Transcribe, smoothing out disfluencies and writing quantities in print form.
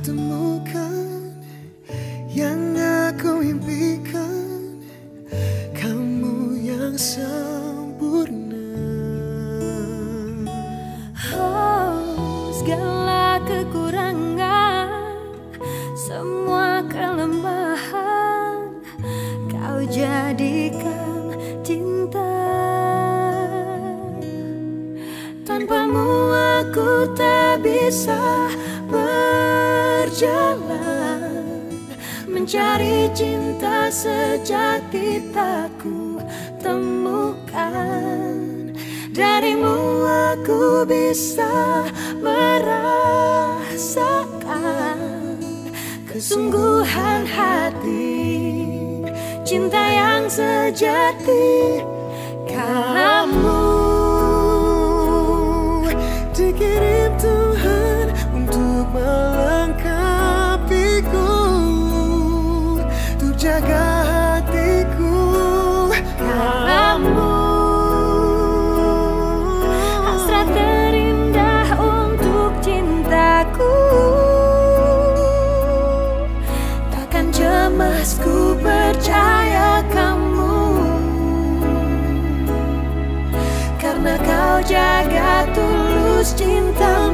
temukan yang aku impikan, kamu yang sempurna. Oh, segala kekurangan, semua kelemahan, kau jadikan cinta. Tanpamu aku tak bisa berjalan, mencari cinta sejati tak ku temukan. Darimu aku bisa merasakan kesungguhan hati, cinta yang sejati. Kamu dikirim Tuhan untuk melengkapiku, untuk jaga hatiku. Kamu hasrat terindah untuk cintaku, takkan cemas ku percaya kamu, karena kau jaga tulus cintamu.